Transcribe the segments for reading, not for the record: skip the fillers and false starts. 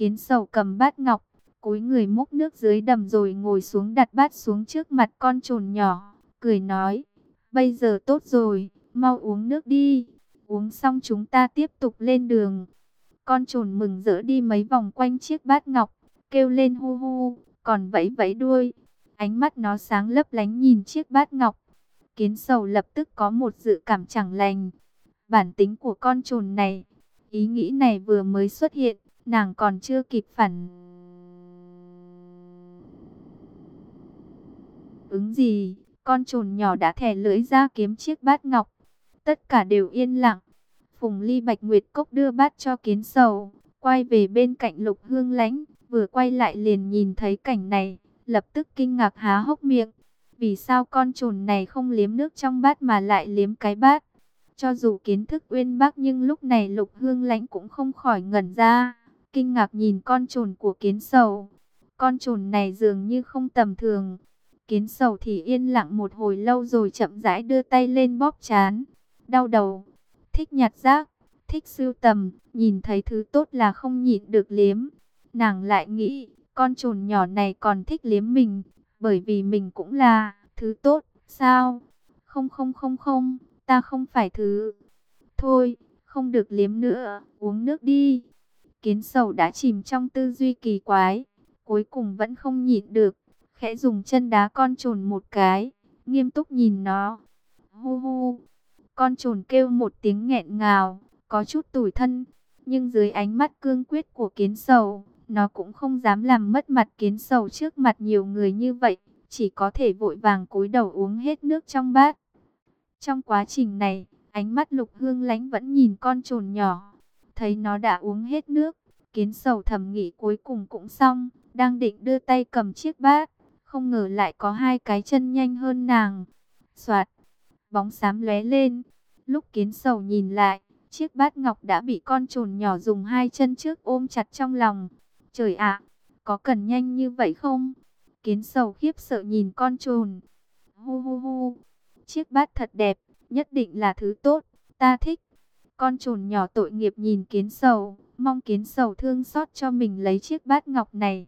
Kiến Sầu cầm bát ngọc, cúi người múc nước dưới đầm rồi ngồi xuống đặt bát xuống trước mặt con trồn nhỏ, cười nói, bây giờ tốt rồi, mau uống nước đi, uống xong chúng ta tiếp tục lên đường. Con trồn mừng rỡ đi mấy vòng quanh chiếc bát ngọc, kêu lên hu hu, còn vẫy vẫy đuôi. Ánh mắt nó sáng lấp lánh nhìn chiếc bát ngọc. Kiến Sầu lập tức có một dự cảm chẳng lành. Bản tính của con trồn này, ý nghĩ này vừa mới xuất hiện, nàng còn chưa kịp phản ứng gì, con trồn nhỏ đã thè lưỡi ra kiếm chiếc bát ngọc. Tất cả đều yên lặng. Phùng Ly Bạch Nguyệt Cốc đưa bát cho Kiến Sầu, quay về bên cạnh Lục Hương Lãnh, vừa quay lại liền nhìn thấy cảnh này, lập tức kinh ngạc há hốc miệng. Vì sao con trồn này không liếm nước trong bát mà lại liếm cái bát? Cho dù kiến thức uyên bác nhưng lúc này Lục Hương Lãnh cũng không khỏi ngẩn ra, kinh ngạc nhìn con trồn của Kiến Sầu. Con trồn này dường như không tầm thường. Kiến Sầu thì yên lặng một hồi lâu rồi chậm rãi đưa tay lên bóp trán. Đau đầu, thích nhặt rác, thích sưu tầm, nhìn thấy thứ tốt là không nhịn được liếm. Nàng lại nghĩ, con trồn nhỏ này còn thích liếm mình, bởi vì mình cũng là thứ tốt, sao? Không không không không, ta không phải thứ. Thôi, không được liếm nữa, uống nước đi. Kiến Sầu đã chìm trong tư duy kỳ quái, cuối cùng vẫn không nhịn được, khẽ dùng chân đá con trồn một cái, nghiêm túc nhìn nó. Hu hu, con trồn kêu một tiếng nghẹn ngào, có chút tủi thân, nhưng dưới ánh mắt cương quyết của Kiến Sầu, nó cũng không dám làm mất mặt Kiến Sầu trước mặt nhiều người như vậy, chỉ có thể vội vàng cúi đầu uống hết nước trong bát. Trong quá trình này, ánh mắt Lục Hương Lãnh vẫn nhìn con trồn nhỏ, thấy nó đã uống hết nước, Kiến Sầu thầm nghĩ cuối cùng cũng xong, đang định đưa tay cầm chiếc bát, không ngờ lại có hai cái chân nhanh hơn nàng. Soạt, bóng xám lóe lên, lúc Kiến Sầu nhìn lại, chiếc bát ngọc đã bị con trồn nhỏ dùng hai chân trước ôm chặt trong lòng. Trời ạ, có cần nhanh như vậy không? Kiến Sầu khiếp sợ nhìn con trồn. Hu hu hu, chiếc bát thật đẹp, nhất định là thứ tốt, ta thích. Con trồn nhỏ tội nghiệp nhìn Kiến Sầu, mong Kiến Sầu thương xót cho mình lấy chiếc bát ngọc này.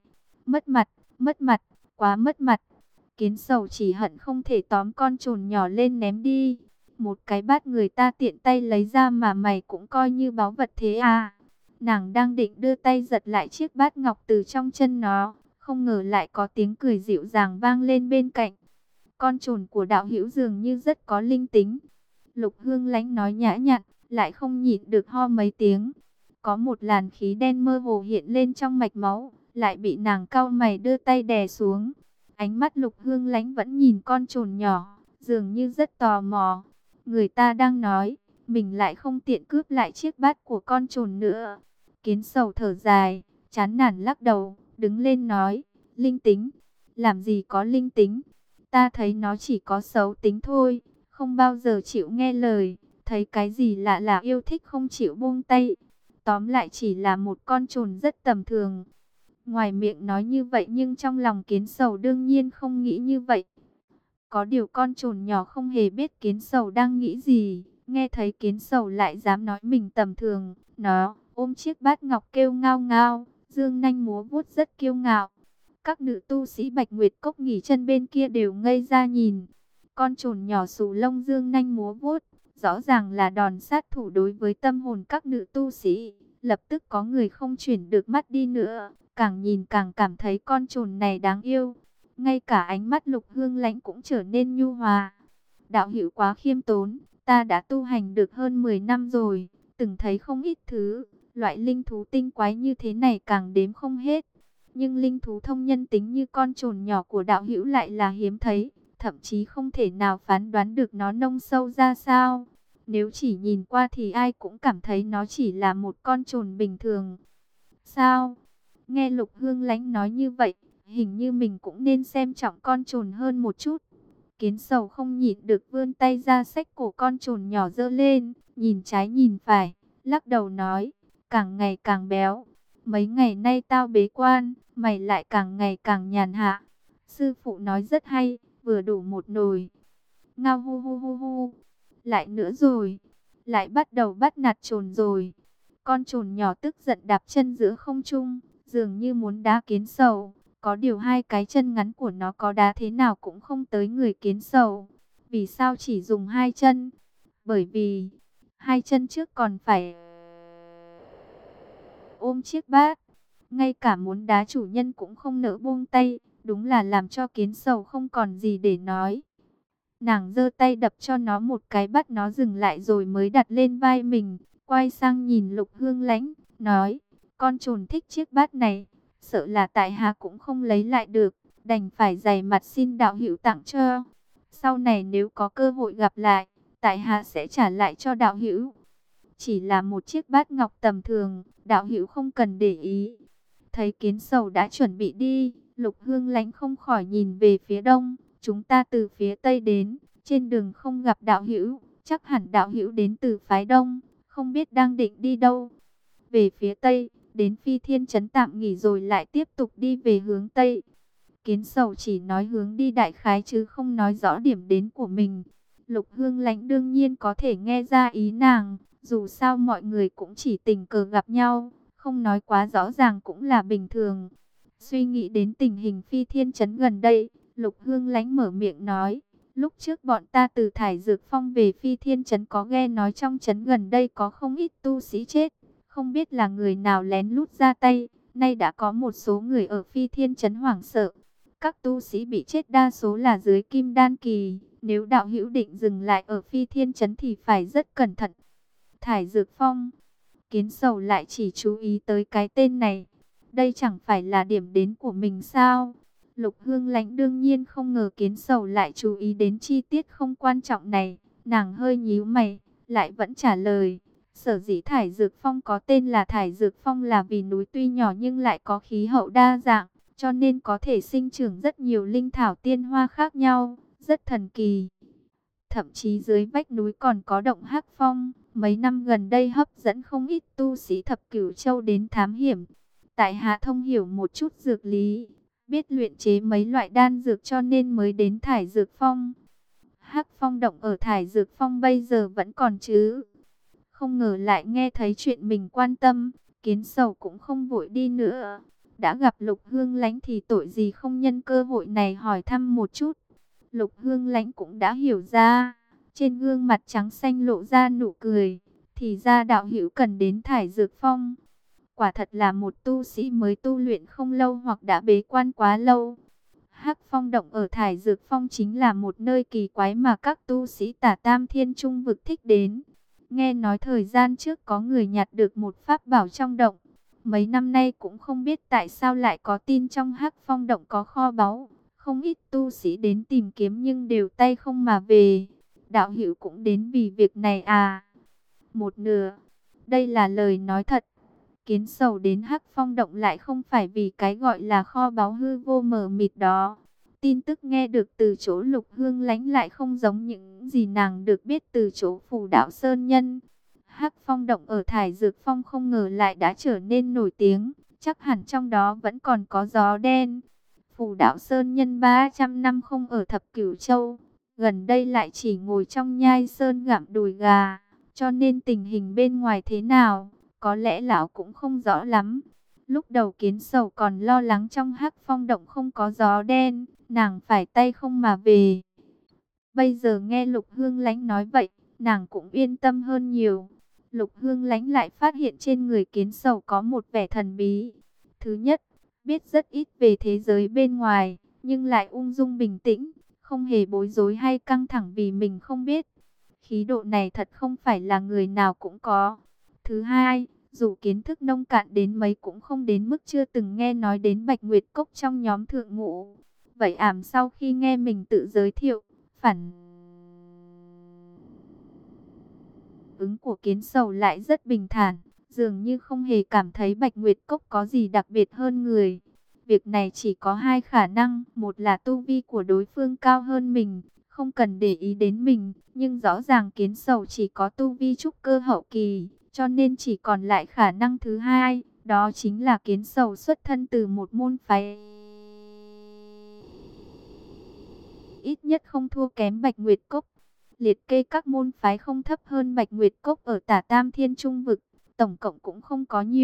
Mất mặt, quá mất mặt. Kiến Sầu chỉ hận không thể tóm con trồn nhỏ lên ném đi. Một cái bát người ta tiện tay lấy ra mà mày cũng coi như báu vật thế à? Nàng đang định đưa tay giật lại chiếc bát ngọc từ trong chân nó, không ngờ lại có tiếng cười dịu dàng vang lên bên cạnh. Con trồn của đạo hữu dường như rất có linh tính. Lục Hương Lãnh nói nhã nhặn, lại không nhịn được ho mấy tiếng. Có một làn khí đen mơ hồ hiện lên trong mạch máu, lại bị nàng cau mày đưa tay đè xuống. Ánh mắt Lục Hương Lãnh vẫn nhìn con trồn nhỏ, dường như rất tò mò. Người ta đang nói, mình lại không tiện cướp lại chiếc bát của con trồn nữa. Kiến Sầu thở dài, chán nản lắc đầu, đứng lên nói, linh tính, làm gì có linh tính. Ta thấy nó chỉ có xấu tính thôi, không bao giờ chịu nghe lời, thấy cái gì lạ là yêu thích không chịu buông tay. Tóm lại chỉ là một con trồn rất tầm thường. Ngoài miệng nói như vậy nhưng trong lòng Kiến Sầu đương nhiên không nghĩ như vậy. Có điều con trồn nhỏ không hề biết Kiến Sầu đang nghĩ gì, nghe thấy Kiến Sầu lại dám nói mình tầm thường, nó ôm chiếc bát ngọc kêu ngao ngao, dương nanh múa vuốt rất kiêu ngạo. Các nữ tu sĩ Bạch Nguyệt Cốc nghỉ chân bên kia đều ngây ra nhìn. Con trồn nhỏ xù lông dương nanh múa vuốt, rõ ràng là đòn sát thủ đối với tâm hồn các nữ tu sĩ. Lập tức có người không chuyển được mắt đi nữa, càng nhìn càng cảm thấy con trồn này đáng yêu. Ngay cả ánh mắt Lục Hương Lãnh cũng trở nên nhu hòa. Đạo hữu quá khiêm tốn, ta đã tu hành được hơn 10 năm rồi, từng thấy không ít thứ, loại linh thú tinh quái như thế này càng đếm không hết. Nhưng linh thú thông nhân tính như con trồn nhỏ của đạo hữu lại là hiếm thấy, thậm chí không thể nào phán đoán được nó nông sâu ra sao. Nếu chỉ nhìn qua thì ai cũng cảm thấy nó chỉ là một con trồn bình thường. Sao? Nghe Lục Hương Lãnh nói như vậy, hình như mình cũng nên xem trọng con trồn hơn một chút. Kiến Sầu không nhịn được vươn tay ra xách cổ con trồn nhỏ giơ lên, nhìn trái nhìn phải, lắc đầu nói, càng ngày càng béo. Mấy ngày nay tao bế quan, mày lại càng ngày càng nhàn hạ. Sư phụ nói rất hay, vừa đủ một nồi. Ngao hu hu hu hu. Lại nữa rồi, lại bắt đầu bắt nạt trồn rồi. Con trồn nhỏ tức giận đạp chân giữa không trung, dường như muốn đá kiến sầu. Có điều hai cái chân ngắn của nó có đá thế nào cũng không tới người kiến sầu. Vì sao chỉ dùng hai chân? Bởi vì hai chân trước còn phải ôm chiếc bát. Ngay cả muốn đá chủ nhân cũng không nỡ buông tay. Đúng là làm cho kiến sầu không còn gì để nói. Nàng giơ tay đập cho nó một cái, bắt nó dừng lại rồi mới đặt lên vai mình. Quay sang nhìn Lục Hương Lãnh, nói, con trồn thích chiếc bát này, sợ là tại hạ cũng không lấy lại được, đành phải dày mặt xin đạo hữu tặng cho. Sau này nếu có cơ hội gặp lại, tại hạ sẽ trả lại cho đạo hữu. Chỉ là một chiếc bát ngọc tầm thường, đạo hữu không cần để ý. Thấy kiến sầu đã chuẩn bị đi, Lục Hương Lãnh không khỏi nhìn về phía đông. Chúng ta từ phía tây đến, trên đường không gặp đạo hữu, chắc hẳn đạo hữu đến từ phái đông, không biết đang định đi đâu. Về phía tây, đến Phi Thiên Trấn tạm nghỉ rồi lại tiếp tục đi về hướng tây. Kiến sầu chỉ nói hướng đi đại khái chứ không nói rõ điểm đến của mình. Lục Hương Lãnh đương nhiên có thể nghe ra ý nàng, dù sao mọi người cũng chỉ tình cờ gặp nhau, không nói quá rõ ràng cũng là bình thường. Suy nghĩ đến tình hình Phi Thiên Trấn gần đây, Lục Hương Lãnh mở miệng nói, lúc trước bọn ta từ Thải Dược Phong về Phi Thiên Trấn có nghe nói trong trấn gần đây có không ít tu sĩ chết, không biết là người nào lén lút ra tay, nay đã có một số người ở Phi Thiên Trấn hoảng sợ. Các tu sĩ bị chết đa số là dưới Kim Đan kỳ, nếu đạo hữu định dừng lại ở Phi Thiên Trấn thì phải rất cẩn thận. Thải Dược Phong, Kiến Sầu lại chỉ chú ý tới cái tên này. Đây chẳng phải là điểm đến của mình sao? Lục Hương Lãnh đương nhiên không ngờ Kiến Sầu lại chú ý đến chi tiết không quan trọng này. Nàng hơi nhíu mày, lại vẫn trả lời. Sở dĩ Thải Dược Phong có tên là Thải Dược Phong là vì núi tuy nhỏ nhưng lại có khí hậu đa dạng, cho nên có thể sinh trưởng rất nhiều linh thảo tiên hoa khác nhau, rất thần kỳ. Thậm chí dưới vách núi còn có động Hắc Phong, mấy năm gần đây hấp dẫn không ít tu sĩ Thập Cửu Châu đến thám hiểm. Tại hạ thông hiểu một chút dược lý, biết luyện chế mấy loại đan dược cho nên mới đến Thải Dược Phong. Hắc Phong động ở Thải Dược Phong bây giờ vẫn còn chứ? Không ngờ lại nghe thấy chuyện mình quan tâm, Kiến Sầu cũng không vội đi nữa. Đã gặp Lục Hương Lãnh thì tội gì không nhân cơ hội này hỏi thăm một chút. Lục Hương Lãnh cũng đã hiểu ra, trên gương mặt trắng xanh lộ ra nụ cười, thì ra đạo hữu cần đến Thải Dược Phong. Quả thật là một tu sĩ mới tu luyện không lâu hoặc đã bế quan quá lâu. Hắc Phong động ở Thải Dược Phong chính là một nơi kỳ quái mà các tu sĩ Tả Tam Thiên Trung vực thích đến. Nghe nói thời gian trước có người nhặt được một pháp bảo trong động. Mấy năm nay cũng không biết tại sao lại có tin trong Hắc Phong động có kho báu. Không ít tu sĩ đến tìm kiếm nhưng đều tay không mà về. Đạo hữu cũng đến vì việc này à? Một nửa. Đây là lời nói thật. Kiến Sầu đến Hắc Phong động lại không phải vì cái gọi là kho báu hư vô mờ mịt đó. Tin tức nghe được từ chỗ Lục Hương Lãnh lại không giống những gì nàng được biết từ chỗ Phù Đạo Sơn Nhân. Hắc Phong động ở Thải Dược Phong không ngờ lại đã trở nên nổi tiếng, chắc hẳn trong đó vẫn còn có gió đen. Phù Đạo Sơn Nhân 300 năm không ở Thập Cửu Châu, gần đây lại chỉ ngồi trong nhai sơn gặm đùi gà, cho nên tình hình bên ngoài thế nào, có lẽ lão cũng không rõ lắm. Lúc đầu Kiến Sầu còn lo lắng trong Hắc Phong động không có gió đen, nàng phải tay không mà về. Bây giờ nghe Lục Hương Lãnh nói vậy, nàng cũng yên tâm hơn nhiều. Lục Hương Lãnh lại phát hiện trên người Kiến Sầu có một vẻ thần bí. Thứ nhất, biết rất ít về thế giới bên ngoài, nhưng lại ung dung bình tĩnh, không hề bối rối hay căng thẳng vì mình không biết. Khí độ này thật không phải là người nào cũng có. Thứ hai, dù kiến thức nông cạn đến mấy cũng không đến mức chưa từng nghe nói đến Bạch Nguyệt Cốc trong nhóm thượng ngũ. Vậy ảm sau khi nghe mình tự giới thiệu, phản ứng của Kiến Sầu lại rất bình thản, dường như không hề cảm thấy Bạch Nguyệt Cốc có gì đặc biệt hơn người. Việc này chỉ có hai khả năng, một là tu vi của đối phương cao hơn mình, không cần để ý đến mình, nhưng rõ ràng Kiến Sầu chỉ có tu vi trúc cơ hậu kỳ, cho nên chỉ còn lại khả năng thứ hai, đó chính là Kiến Sầu xuất thân từ một môn phái ít nhất không thua kém Bạch Nguyệt Cốc. Liệt kê các môn phái không thấp hơn Bạch Nguyệt Cốc ở Tả Tam Thiên Trung vực, tổng cộng cũng không có nhiều.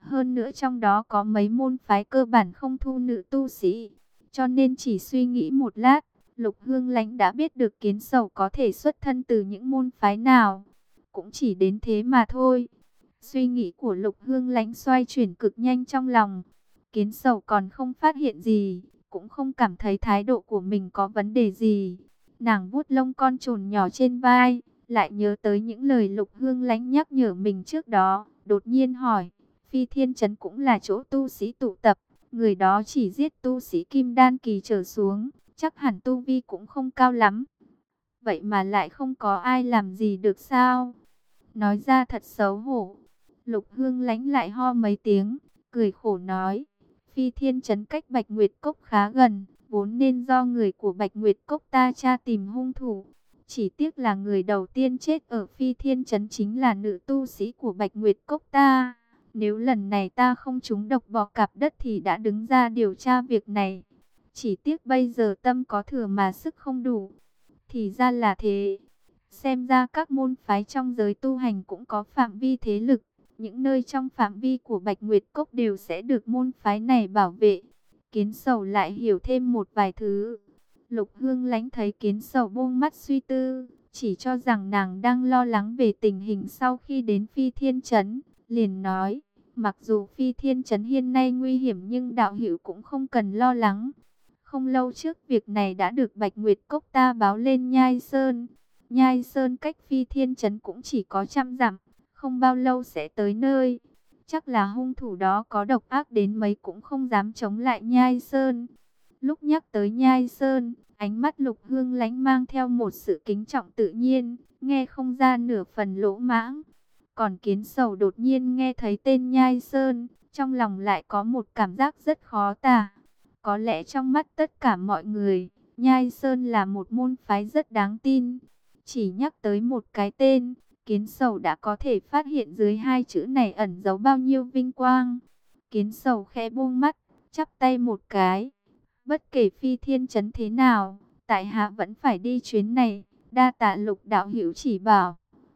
Hơn nữa trong đó có mấy môn phái cơ bản không thu nữ tu sĩ. Cho nên chỉ suy nghĩ một lát, Lục Hương Lãnh đã biết được Kiến Sầu có thể xuất thân từ những môn phái nào. Cũng chỉ đến thế mà thôi. Suy nghĩ của Lục Hương Lãnh xoay chuyển cực nhanh trong lòng. Kiến Sầu còn không phát hiện gì, cũng không cảm thấy thái độ của mình có vấn đề gì. Nàng vuốt lông con trồn nhỏ trên vai, lại nhớ tới những lời Lục Hương Lãnh nhắc nhở mình trước đó, đột nhiên hỏi, Phi Thiên Trấn cũng là chỗ tu sĩ tụ tập, người đó chỉ giết tu sĩ kim đan kỳ trở xuống, chắc hẳn tu vi cũng không cao lắm. Vậy mà lại không có ai làm gì được sao? Nói ra thật xấu hổ. Lục Hương Lãnh lại ho mấy tiếng, cười khổ nói, Phi Thiên Trấn cách Bạch Nguyệt Cốc khá gần, vốn nên do người của Bạch Nguyệt Cốc ta tra tìm hung thủ. Chỉ tiếc là người đầu tiên chết ở Phi Thiên Trấn chính là nữ tu sĩ của Bạch Nguyệt Cốc ta. Nếu lần này ta không trúng độc bọ cạp đất thì đã đứng ra điều tra việc này. Chỉ tiếc bây giờ tâm có thừa mà sức không đủ. Thì ra là thế. Xem ra các môn phái trong giới tu hành cũng có phạm vi thế lực. Những nơi trong phạm vi của Bạch Nguyệt Cốc đều sẽ được môn phái này bảo vệ. Kiến Sầu lại hiểu thêm một vài thứ. Lục Hương Lãnh thấy Kiến Sầu buông mắt suy tư, chỉ cho rằng nàng đang lo lắng về tình hình sau khi đến Phi Thiên Trấn, liền nói, mặc dù Phi Thiên Trấn hiện nay nguy hiểm nhưng đạo hữu cũng không cần lo lắng. Không lâu trước việc này đã được Bạch Nguyệt Cốc ta báo lên Nhai Sơn. Nhai Sơn cách Phi Thiên Trấn cũng chỉ có 100 dặm, không bao lâu sẽ tới nơi. Chắc là hung thủ đó có độc ác đến mấy cũng không dám chống lại Nhai Sơn. Lúc nhắc tới Nhai Sơn, ánh mắt Lục Hương Lãnh mang theo một sự kính trọng tự nhiên, nghe không ra nửa phần lỗ mãng. Còn Kiến Sầu đột nhiên nghe thấy tên Nhai Sơn, trong lòng lại có một cảm giác rất khó tả. Có lẽ trong mắt tất cả mọi người, Nhai Sơn là một môn phái rất đáng tin. Chỉ nhắc tới một cái tên, Kiến Sầu đã có thể phát hiện dưới hai chữ này ẩn giấu bao nhiêu vinh quang. Kiến Sầu khẽ buông mắt, chắp tay một cái. Bất kể Phi Thiên Trấn thế nào, tại hạ vẫn phải đi chuyến này, đa tạ Lục đạo hữu chỉ bảo.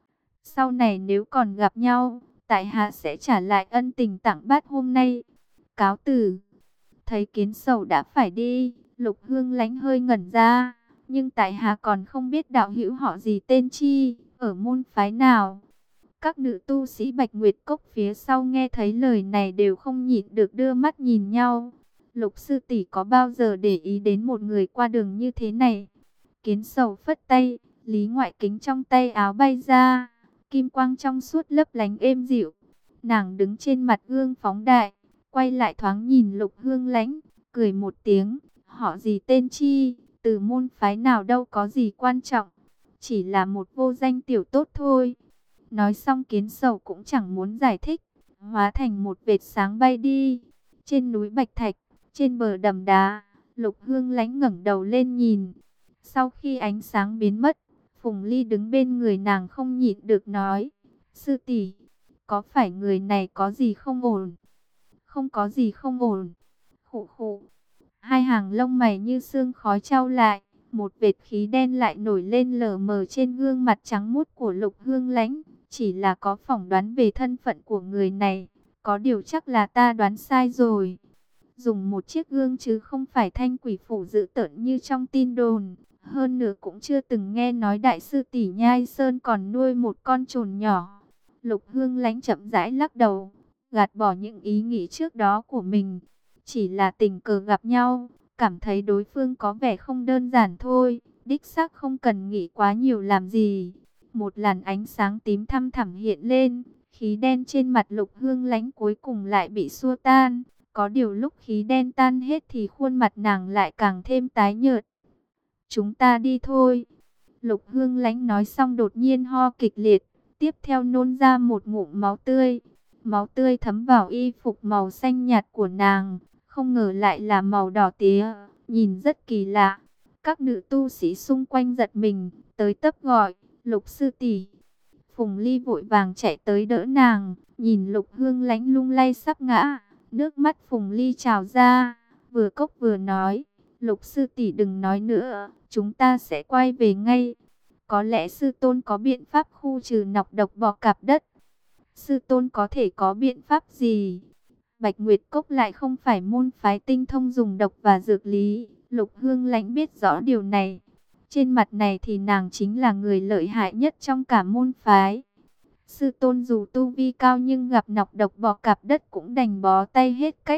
Sau này nếu còn gặp nhau, tại hạ sẽ trả lại ân tình tặng bát hôm nay. Cáo từ. Thấy Kiến Sầu đã phải đi, Lục Hương Lãnh hơi ngẩn ra, nhưng tại hạ còn không biết đạo hữu họ gì tên chi, ở môn phái nào. Các nữ tu sĩ Bạch Nguyệt Cốc phía sau nghe thấy lời này đều không nhịn được đưa mắt nhìn nhau. Lục sư tỷ có bao giờ để ý đến một người qua đường như thế này? Kiến Sầu phất tay, Lý Ngoại Kính trong tay áo bay ra, kim quang trong suốt lấp lánh êm dịu. Nàng đứng trên mặt gương phóng đại, quay lại thoáng nhìn Lục Hương Lãnh, cười một tiếng, họ gì tên chi, từ môn phái nào đâu có gì quan trọng, chỉ là một vô danh tiểu tốt thôi. Nói xong Kiến Sầu cũng chẳng muốn giải thích, hóa thành một vệt sáng bay đi. Trên núi Bạch Thạch, trên bờ đầm đá, Lục Hương Lãnh ngẩng đầu lên nhìn. Sau khi ánh sáng biến mất, Phùng Ly đứng bên người nàng không nhịn được nói, sư tỷ, có phải người này có gì không ổn? Không có gì không ổn. Khụ khụ. Hai hàng lông mày như sương khói chau lại, một vệt khí đen lại nổi lên lờ mờ trên gương mặt trắng muốt của Lục Hương Lãnh. Chỉ là có phỏng đoán về thân phận của người này, có điều chắc là ta đoán sai rồi. Dùng một chiếc gương chứ không phải thanh quỷ phủ dữ tợn như trong tin đồn. Hơn nữa cũng chưa từng nghe nói đại sư tỷ Nhai Sơn còn nuôi một con trồn nhỏ. Lục Hương Lãnh chậm rãi lắc đầu, gạt bỏ những ý nghĩ trước đó của mình. Chỉ là tình cờ gặp nhau, cảm thấy đối phương có vẻ không đơn giản thôi. Đích xác không cần nghĩ quá nhiều làm gì. Một làn ánh sáng tím thăm thẳm hiện lên, khí đen trên mặt Lục Hương Lãnh cuối cùng lại bị xua tan. Có điều lúc khí đen tan hết thì khuôn mặt nàng lại càng thêm tái nhợt. Chúng ta đi thôi. Lục Hương Lãnh nói xong đột nhiên ho kịch liệt, tiếp theo nôn ra một ngụm máu tươi. Máu tươi thấm vào y phục màu xanh nhạt của nàng, không ngờ lại là màu đỏ tía, nhìn rất kỳ lạ. Các nữ tu sĩ xung quanh giật mình, tới tấp gọi, Lục sư tỷ. Phùng Ly vội vàng chạy tới đỡ nàng, nhìn Lục Hương Lãnh lung lay sắp ngã, nước mắt Phùng Ly trào ra, vừa cốc vừa nói, Lục sư tỷ đừng nói nữa, chúng ta sẽ quay về ngay. Có lẽ sư tôn có biện pháp khu trừ nọc độc bọ cạp đất. Sư tôn có thể có biện pháp gì? Bạch Nguyệt Cốc lại không phải môn phái tinh thông dùng độc và dược lý. Lục Hương Lãnh biết rõ điều này. Trên mặt này thì nàng chính là người lợi hại nhất trong cả môn phái. Sư tôn dù tu vi cao nhưng gặp nọc độc bọ cạp đất cũng đành bó tay hết cách.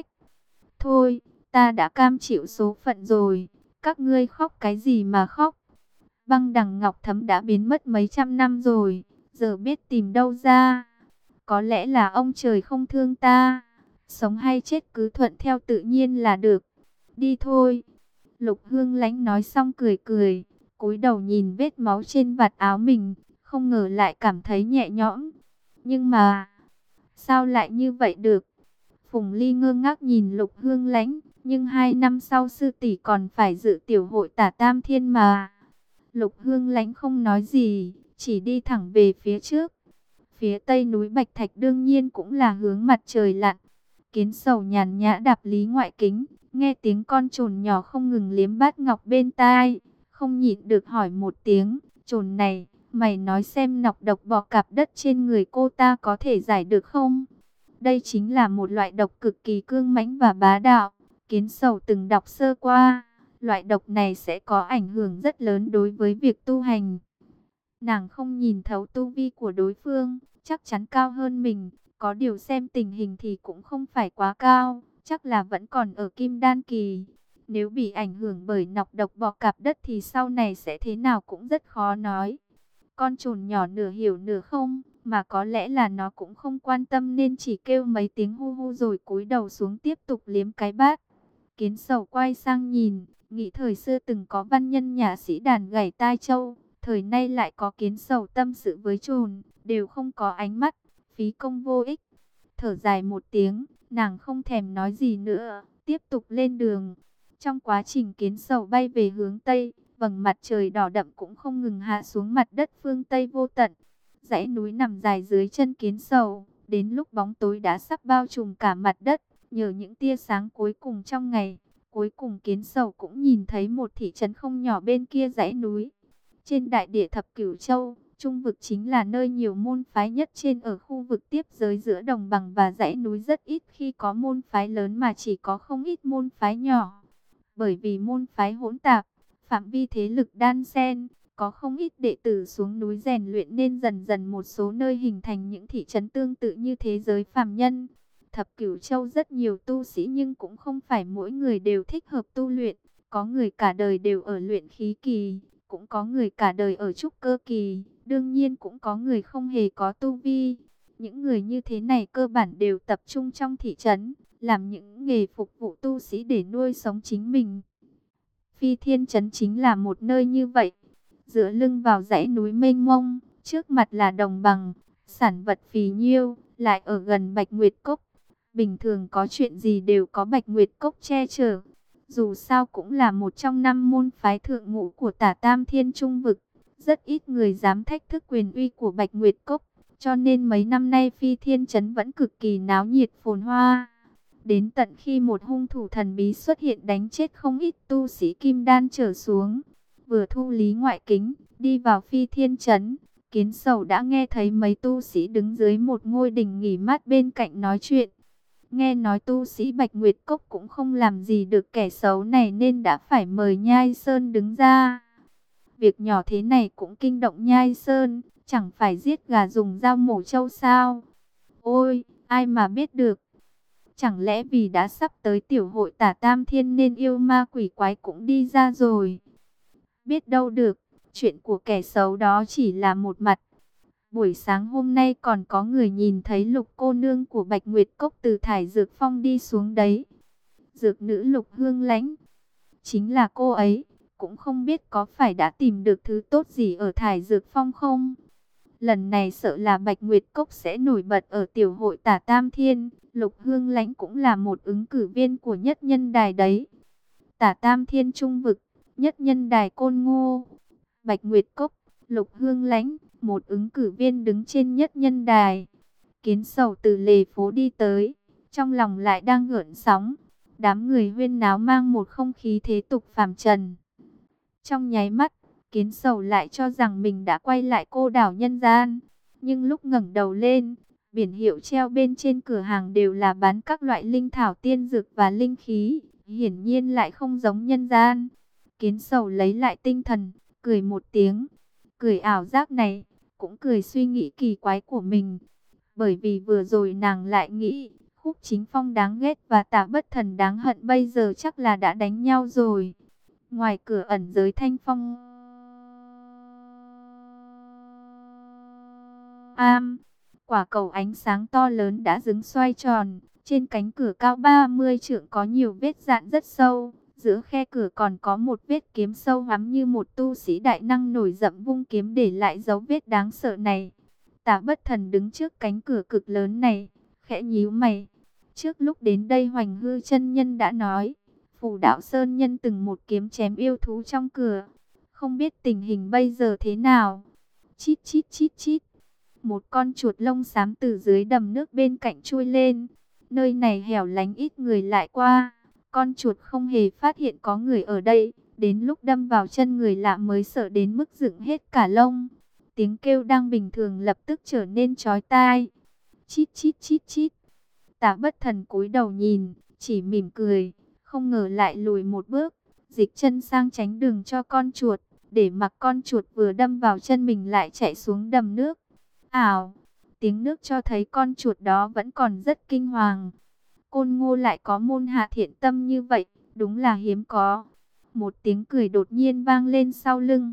Thôi, ta đã cam chịu số phận rồi. Các ngươi khóc cái gì mà khóc? Băng Đằng Ngọc Thấm đã biến mất mấy trăm năm rồi. Giờ biết tìm đâu ra? Có lẽ là ông trời không thương ta. Sống hay chết cứ thuận theo tự nhiên là được. Đi thôi. Lục Hương Lãnh nói xong cười cười, cúi đầu nhìn vết máu trên vạt áo mình, không ngờ lại cảm thấy nhẹ nhõm. Nhưng mà, sao lại như vậy được? Phùng Ly ngơ ngác nhìn Lục Hương Lãnh, nhưng 2 năm sau sư tỷ còn phải dự tiểu hội Tả Tam Thiên mà. Lục Hương Lãnh không nói gì, chỉ đi thẳng về phía trước. Phía tây núi Bạch Thạch đương nhiên cũng là hướng mặt trời lặn. Kiến Sầu nhàn nhã đạp Lý Ngoại Kính, nghe tiếng con trồn nhỏ không ngừng liếm bát ngọc bên tai, không nhịn được hỏi một tiếng, trồn này, mày nói xem nọc độc bọ cạp đất trên người cô ta có thể giải được không? Đây chính là một loại độc cực kỳ cương mãnh và bá đạo. Kiến Sầu từng đọc sơ qua, loại độc này sẽ có ảnh hưởng rất lớn đối với việc tu hành. Nàng không nhìn thấu tu vi của đối phương, chắc chắn cao hơn mình. Có điều xem tình hình thì cũng không phải quá cao, chắc là vẫn còn ở kim đan kỳ. Nếu bị ảnh hưởng bởi nọc độc bọ cạp đất thì sau này sẽ thế nào cũng rất khó nói. Con trồn nhỏ nửa hiểu nửa không, mà có lẽ là nó cũng không quan tâm nên chỉ kêu mấy tiếng hu hu rồi cúi đầu xuống tiếp tục liếm cái bát. Kiến Sầu quay sang nhìn, nghĩ thời xưa từng có văn nhân nhà sĩ đàn gảy tai châu, thời nay lại có Kiến Sầu tâm sự với trồn, đều không có ánh mắt, phí công vô ích. Thở dài một tiếng, nàng không thèm nói gì nữa, tiếp tục lên đường. Trong quá trình Kiến Sầu bay về hướng Tây, vầng mặt trời đỏ đậm cũng không ngừng hạ xuống mặt đất phương Tây vô tận. Dãy núi nằm dài dưới chân Kiến Sầu, đến lúc bóng tối đã sắp bao trùm cả mặt đất, nhờ những tia sáng cuối cùng trong ngày, cuối cùng Kiến Sầu cũng nhìn thấy một thị trấn không nhỏ bên kia dãy núi. Trên đại địa thập cửu châu, Trung vực chính là nơi nhiều môn phái nhất trên ở khu vực tiếp giới giữa đồng bằng và dãy núi, rất ít khi có môn phái lớn mà chỉ có không ít môn phái nhỏ. Bởi vì môn phái hỗn tạp, phạm vi thế lực đan xen, có không ít đệ tử xuống núi rèn luyện nên dần dần một số nơi hình thành những thị trấn tương tự như thế giới phàm nhân. Thập Cửu Châu rất nhiều tu sĩ nhưng cũng không phải mỗi người đều thích hợp tu luyện, có người cả đời đều ở luyện khí kỳ, cũng có người cả đời ở trúc cơ kỳ, đương nhiên cũng có người không hề có tu vi. Những người như thế này cơ bản đều tập trung trong thị trấn, làm những nghề phục vụ tu sĩ để nuôi sống chính mình. Phi Thiên Trấn chính là một nơi như vậy. Dựa lưng vào dãy núi mênh mông, trước mặt là đồng bằng, sản vật phì nhiêu, lại ở gần Bạch Nguyệt Cốc. Bình thường có chuyện gì đều có Bạch Nguyệt Cốc che chở. Dù sao cũng là một trong 5 môn phái thượng ngũ của Tả Tam Thiên Trung vực. Rất ít người dám thách thức quyền uy của Bạch Nguyệt Cốc. Cho nên mấy năm nay Phi Thiên Trấn vẫn cực kỳ náo nhiệt phồn hoa. Đến tận khi một hung thủ thần bí xuất hiện đánh chết không ít tu sĩ kim đan trở xuống. Vừa thu Lý Ngoại Kính, đi vào Phi Thiên Trấn, Kiến Sầu đã nghe thấy mấy tu sĩ đứng dưới một ngôi đình nghỉ mát bên cạnh nói chuyện. Nghe nói tu sĩ Bạch Nguyệt Cốc cũng không làm gì được kẻ xấu này nên đã phải mời Nhai Sơn đứng ra. Việc nhỏ thế này cũng kinh động Nhai Sơn, chẳng phải giết gà dùng dao mổ trâu sao? Ôi, ai mà biết được. Chẳng lẽ vì đã sắp tới tiểu hội Tả Tam Thiên nên yêu ma quỷ quái cũng đi ra rồi? Biết đâu được, chuyện của kẻ xấu đó chỉ là một mặt. Buổi sáng hôm nay còn có người nhìn thấy Lục cô nương của Bạch Nguyệt Cốc từ thải dược phong đi xuống đấy. Dược nữ Lục Hương Lãnh, chính là cô ấy, cũng không biết có phải đã tìm được thứ tốt gì ở thải dược phong không? Lần này sợ là Bạch Nguyệt Cốc sẽ nổi bật ở tiểu hội Tả Tam Thiên. Lục Hương Lãnh cũng là một ứng cử viên của nhất nhân đài đấy. Tả Tam Thiên Trung vực, nhất nhân đài Côn Ngô, Bạch Nguyệt Cốc, Lục Hương Lãnh, một ứng cử viên đứng trên nhất nhân đài. Kiến Sầu từ lề phố đi tới, trong lòng lại đang gợn sóng. Đám người huyên náo mang một không khí thế tục phàm trần. Trong nháy mắt, Kiến Sầu lại cho rằng mình đã quay lại cô đảo nhân gian. Nhưng lúc ngẩng đầu lên, Biển hiệu treo bên trên cửa hàng đều là bán các loại linh thảo tiên dược và linh khí, hiển nhiên lại không giống nhân gian. Kiến Sầu lấy lại tinh thần, cười một tiếng, cười ảo giác này, cũng cười suy nghĩ kỳ quái của mình. Bởi vì vừa rồi nàng lại nghĩ, Khúc Chính Phong đáng ghét và Tả Bất Thần đáng hận bây giờ chắc là đã đánh nhau rồi. Ngoài cửa ẩn giới Thanh Phong Am, quả cầu ánh sáng to lớn đã đứng xoay tròn, trên cánh cửa cao 30 trượng có nhiều vết dạn rất sâu, giữa khe cửa còn có một vết kiếm sâu hoắm như một tu sĩ đại năng nổi dậm vung kiếm để lại dấu vết đáng sợ này. Tả Bất Thần đứng trước cánh cửa cực lớn này, khẽ nhíu mày. Trước lúc đến đây Hoành Hư chân nhân đã nói, Phù Đạo Sơn nhân từng một kiếm chém yêu thú trong cửa. Không biết tình hình bây giờ thế nào. Chít chít chít chít. Một con chuột lông xám từ dưới đầm nước bên cạnh chui lên. Nơi này hẻo lánh ít người lại qua. Con chuột không hề phát hiện có người ở đây. Đến lúc đâm vào chân người lạ mới sợ đến mức dựng hết cả lông. Tiếng kêu đang bình thường lập tức trở nên chói tai. Chít chít chít chít. Tả Bất Thần cúi đầu nhìn, chỉ mỉm cười, không ngờ lại lùi một bước, dịch chân sang tránh đường cho con chuột, để mặc con chuột vừa đâm vào chân mình lại chạy xuống đầm nước. Ảo, tiếng nước cho thấy con chuột đó vẫn còn rất kinh hoàng. Côn Ngô lại có môn hạ thiện tâm như vậy, đúng là hiếm có. Một tiếng cười đột nhiên vang lên sau lưng.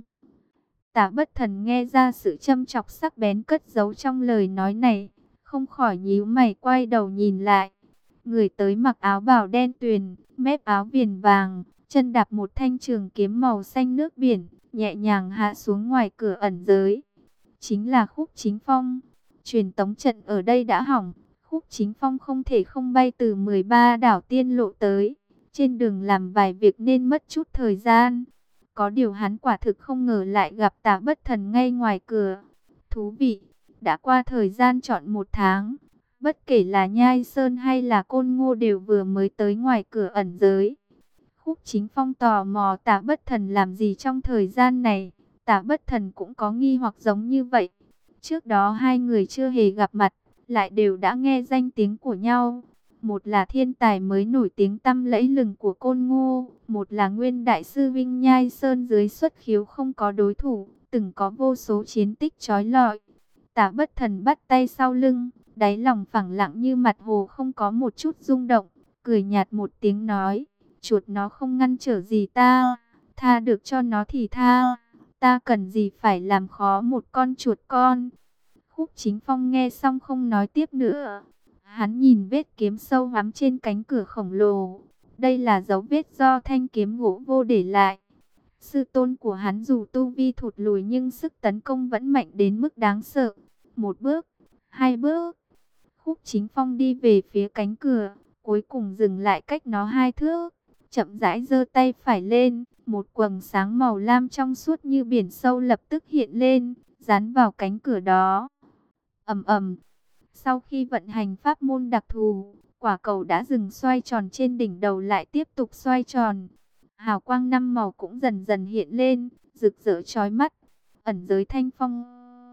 Tả Bất Thần nghe ra sự châm chọc sắc bén cất giấu trong lời nói này, không khỏi nhíu mày quay đầu nhìn lại. Người tới mặc áo bào đen tuyền, mép áo viền vàng, chân đạp một thanh trường kiếm màu xanh nước biển, nhẹ nhàng hạ xuống ngoài cửa ẩn giới. Chính là Khúc Chính Phong. Truyền tống trận ở đây đã hỏng, Khúc Chính Phong không thể không bay từ 13 đảo tiên lộ tới. Trên đường làm vài việc nên mất chút thời gian. Có điều hắn quả thực không ngờ lại gặp Tả Bất Thần ngay ngoài cửa. Thú vị, đã qua thời gian trọn 1 tháng. Bất kể là Nhai Sơn hay là Côn Ngô đều vừa mới tới ngoài cửa ẩn giới. Khúc Chính Phong tò mò Tả Bất Thần làm gì trong thời gian này. Tả Bất Thần cũng có nghi hoặc giống như vậy. Trước đó hai người chưa hề gặp mặt, lại đều đã nghe danh tiếng của nhau. Một là thiên tài mới nổi tiếng tăm lẫy lừng của Côn Ngô, một là nguyên đại sư Vinh Nhai Sơn dưới xuất khiếu không có đối thủ, từng có vô số chiến tích chói lọi. Tả Bất Thần bắt tay sau lưng, đáy lòng phẳng lặng như mặt hồ không có một chút rung động, cười nhạt một tiếng nói, chuột nó không ngăn trở gì ta, tha được cho nó thì tha, ta cần gì phải làm khó một con chuột con. Khúc Chính Phong nghe xong không nói tiếp nữa. Hắn nhìn vết kiếm sâu hoắm trên cánh cửa khổng lồ. Đây là dấu vết do thanh kiếm gỗ vô để lại. Sư tôn của hắn dù tu vi thụt lùi nhưng sức tấn công vẫn mạnh đến mức đáng sợ. Một bước, hai bước. Khúc Chính Phong đi về phía cánh cửa, cuối cùng dừng lại cách nó 2 thước. Chậm rãi giơ tay phải lên, một quầng sáng màu lam trong suốt như biển sâu lập tức hiện lên, dán vào cánh cửa đó. Ầm ầm. Sau khi vận hành pháp môn đặc thù, quả cầu đã dừng xoay tròn trên đỉnh đầu lại tiếp tục xoay tròn. Hào quang 5 màu cũng dần dần hiện lên, rực rỡ chói mắt. Ẩn giới Thanh Phong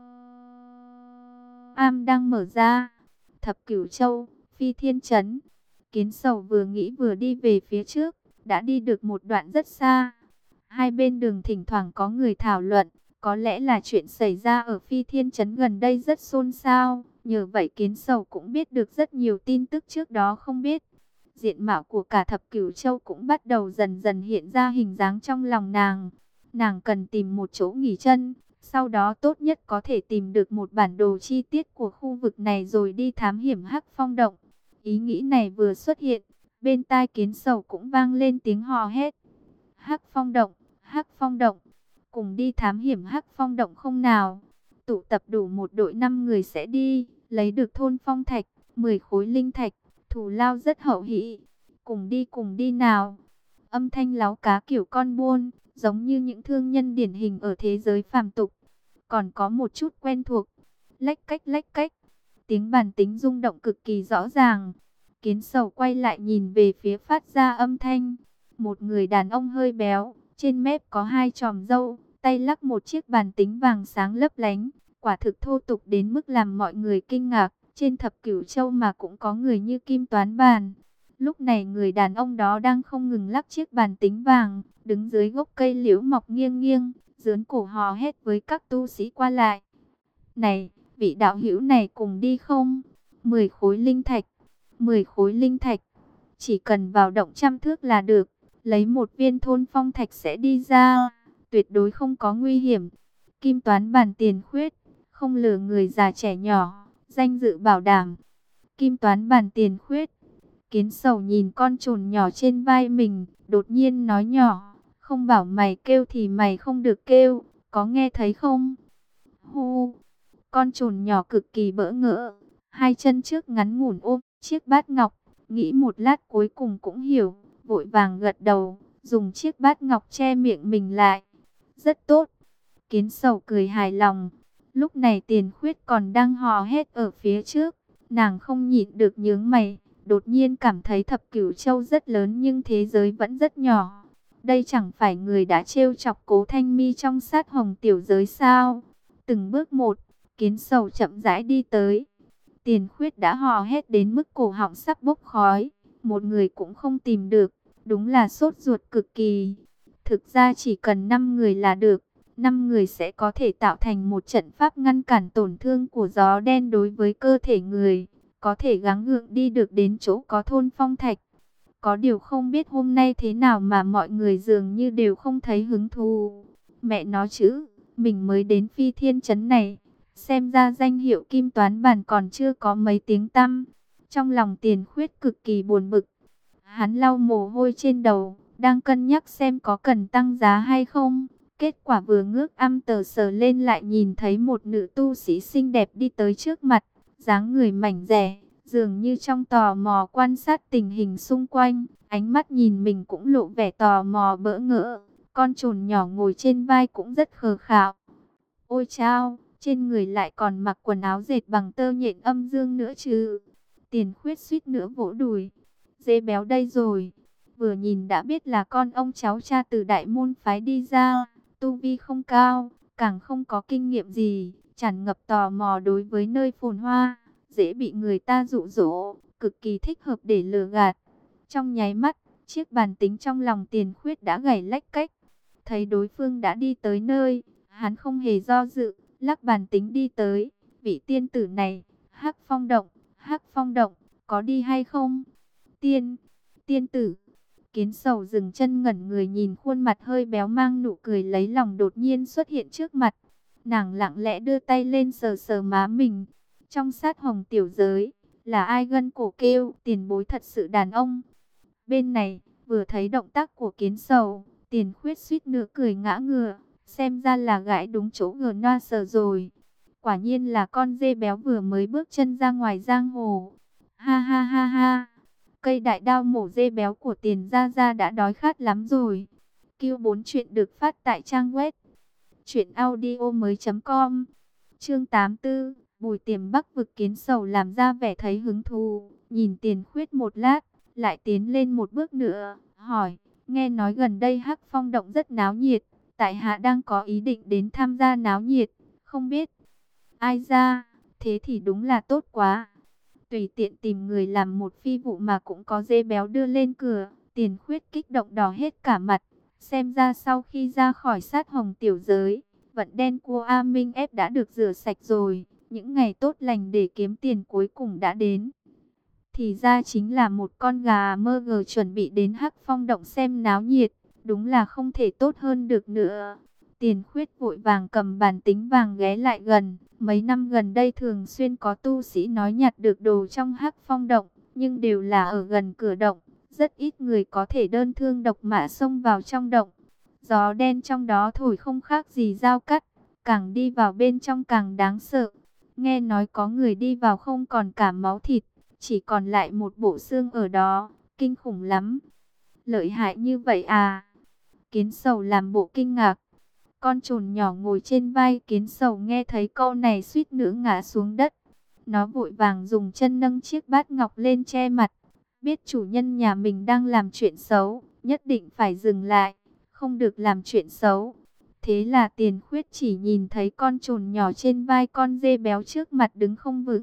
Am đang mở ra. Thập Cửu Châu, Phi Thiên Trấn. Kiến Sầu vừa nghĩ vừa đi về phía trước, đã đi được một đoạn rất xa. Hai bên đường thỉnh thoảng có người thảo luận, có lẽ là chuyện xảy ra ở Phi Thiên Trấn gần đây rất xôn xao. Nhờ vậy Kiến Sầu cũng biết được rất nhiều tin tức trước đó không biết. Diện mạo của cả Thập Cửu Châu cũng bắt đầu dần dần hiện ra hình dáng trong lòng nàng. Nàng cần tìm một chỗ nghỉ chân, sau đó tốt nhất có thể tìm được một bản đồ chi tiết của khu vực này rồi đi thám hiểm Hắc Phong Động. Ý nghĩ này vừa xuất hiện, bên tai Kiến Sầu cũng vang lên tiếng hò hét. Hắc Phong Động, Hắc Phong Động, cùng đi thám hiểm Hắc Phong Động không nào? Tụ tập đủ một đội 5 người sẽ đi, lấy được thôn phong thạch, 10 khối linh thạch, thù lao rất hậu hĩ. Cùng đi nào. Âm thanh láo cá kiểu con buôn, giống như những thương nhân điển hình ở thế giới phàm tục. Còn có một chút quen thuộc. Lách cách. Tiếng bàn tính rung động cực kỳ rõ ràng. Kiến Sầu quay lại nhìn về phía phát ra âm thanh. Một người đàn ông hơi béo, trên mép có 2 chòm râu, tay lắc một chiếc bàn tính vàng sáng lấp lánh. Quả thực thô tục đến mức làm mọi người kinh ngạc, Trên thập cửu châu mà cũng có người như Kim Toán Bàn. Lúc này người đàn ông đó đang không ngừng lắc chiếc bàn tính vàng, đứng dưới gốc cây liễu mọc nghiêng nghiêng, dướn cổ hò hét với các tu sĩ qua lại. Này, vị đạo hữu này cùng đi không? 10 khối linh thạch, 10 khối linh thạch. Chỉ cần vào động 100 thước là được, lấy một viên thôn phong thạch sẽ đi ra, tuyệt đối không có nguy hiểm. Kim Toán Bàn tiền khuyết, không lừa người già trẻ nhỏ, danh dự bảo đảm. Kim Toán Bàn tiền khuyết. Kiến Sầu nhìn con trồn nhỏ trên vai mình, đột nhiên nói nhỏ, không bảo mày kêu thì mày không được kêu, có nghe thấy không? Hu! Con trồn nhỏ cực kỳ bỡ ngỡ, hai chân trước ngắn ngủn ôm chiếc bát ngọc, nghĩ một lát cuối cùng cũng hiểu, vội vàng gật đầu, dùng chiếc bát ngọc che miệng mình lại. Rất tốt. Kiến Sầu cười hài lòng. Lúc này Tiền Khuyết còn đang hò hét ở phía trước, nàng không nhịn được nhướng mày, đột nhiên cảm thấy thập cửu châu rất lớn nhưng thế giới vẫn rất nhỏ. Đây chẳng phải người đã trêu chọc Cố Thanh Mi trong Sát Hồng tiểu giới sao? Từng bước một, Kiến Sầu chậm rãi đi tới. Tiền Khuyết đã hò hét đến mức cổ họng sắp bốc khói, một người cũng không tìm được, đúng là sốt ruột cực kỳ. Thực ra chỉ cần 5 người là được, 5 người sẽ có thể tạo thành một trận pháp ngăn cản tổn thương của gió đen đối với cơ thể người, có thể gắng gượng đi được đến chỗ có thôn phong thạch. Có điều không biết hôm nay thế nào mà mọi người dường như đều không thấy hứng thú. Mẹ nó chứ, mình mới đến Phi Thiên Trấn này, xem ra danh hiệu Kim Toán Bàn còn chưa có mấy tiếng tăm. Trong lòng Tiền Khuyết cực kỳ buồn bực. Hắn lau mồ hôi trên đầu, đang cân nhắc xem có cần tăng giá hay không. Kết quả vừa ngước âm tờ sờ lên lại nhìn thấy một nữ tu sĩ xinh đẹp đi tới trước mặt, dáng người mảnh dẻ, dường như trong tò mò quan sát tình hình xung quanh, ánh mắt nhìn mình cũng lộ vẻ tò mò bỡ ngỡ. Con trồn nhỏ ngồi trên vai cũng rất khờ khạo. Ôi chao, trên người lại còn mặc quần áo dệt bằng tơ nhện âm dương nữa chứ. Tiền Khuyết suýt nữa vỗ đùi. Dê béo đây rồi. Vừa nhìn đã biết là con ông cháu cha từ đại môn phái đi ra. Tu vi không cao, càng không có kinh nghiệm gì, tràn ngập tò mò đối với nơi phồn hoa, dễ bị người ta dụ dỗ, cực kỳ thích hợp để lừa gạt. Trong nháy mắt, chiếc bàn tính trong lòng Tiền Khuyết đã gảy lách cách. Thấy đối phương đã đi tới nơi, hắn không hề do dự, lắc bàn tính đi tới. Vị tiên tử này, Hắc Phong Động, có đi hay không? Tiên tử. Kiến Sầu dừng chân ngẩn người nhìn khuôn mặt hơi béo mang nụ cười lấy lòng đột nhiên xuất hiện trước mặt. Nàng lặng lẽ đưa tay lên sờ sờ má mình. Trong Sát Hồng tiểu giới, là ai gân cổ kêu, tiền bối thật sự đàn ông. Bên này, vừa thấy động tác của Kiến Sầu, Tiền Khuyết suýt nữa cười ngã ngửa, xem ra là gãi đúng chỗ gờ noa sờ rồi. Quả nhiên là con dê béo vừa mới bước chân ra ngoài giang hồ. Ha ha ha ha. Cây đại đao mổ dê béo của Tiền Gia Gia đã đói khát lắm rồi. Q4 chuyện được phát tại trang web truyệnaudiomoi.com. Chương 84, Bùi Tiềm Bắc vực. Kiến Sầu làm ra vẻ thấy hứng thú, nhìn Tiền Khuyết một lát, lại tiến lên một bước nữa, hỏi: "Nghe nói gần đây Hắc Phong Động rất náo nhiệt, tại hạ đang có ý định đến tham gia náo nhiệt, không biết." Ai ra, thế thì đúng là tốt quá. Tùy tiện tìm người làm một phi vụ mà cũng có dê béo đưa lên cửa. Tiền Khuyết kích động đỏ hết cả mặt. Xem ra sau khi ra khỏi Sát Hồng tiểu giới, vận đen của A Minh ép đã được rửa sạch rồi. Những ngày tốt lành để kiếm tiền cuối cùng đã đến. Thì ra chính là một con gà mơ gờ chuẩn bị đến Hắc Phong Động xem náo nhiệt. Đúng là không thể tốt hơn được nữa. Tiền Khuyết vội vàng cầm bàn tính vàng ghé lại gần. Mấy năm gần đây thường xuyên có tu sĩ nói nhặt được đồ trong Hắc Phong Động, nhưng đều là ở gần cửa động. Rất ít người có thể đơn thương độc mã xông vào trong động. Gió đen trong đó thổi không khác gì dao cắt, càng đi vào bên trong càng đáng sợ. Nghe nói có người đi vào không còn cả máu thịt, chỉ còn lại một bộ xương ở đó, kinh khủng lắm. Lợi hại như vậy à? Kiến Sầu làm bộ kinh ngạc. Con trồn nhỏ ngồi trên vai Kiến Sầu nghe thấy câu này suýt nữa ngã xuống đất. Nó vội vàng dùng chân nâng chiếc bát ngọc lên che mặt. Biết chủ nhân nhà mình đang làm chuyện xấu, nhất định phải dừng lại, không được làm chuyện xấu. Thế là Tiền Khuyết chỉ nhìn thấy con trồn nhỏ trên vai con dê béo trước mặt đứng không vững,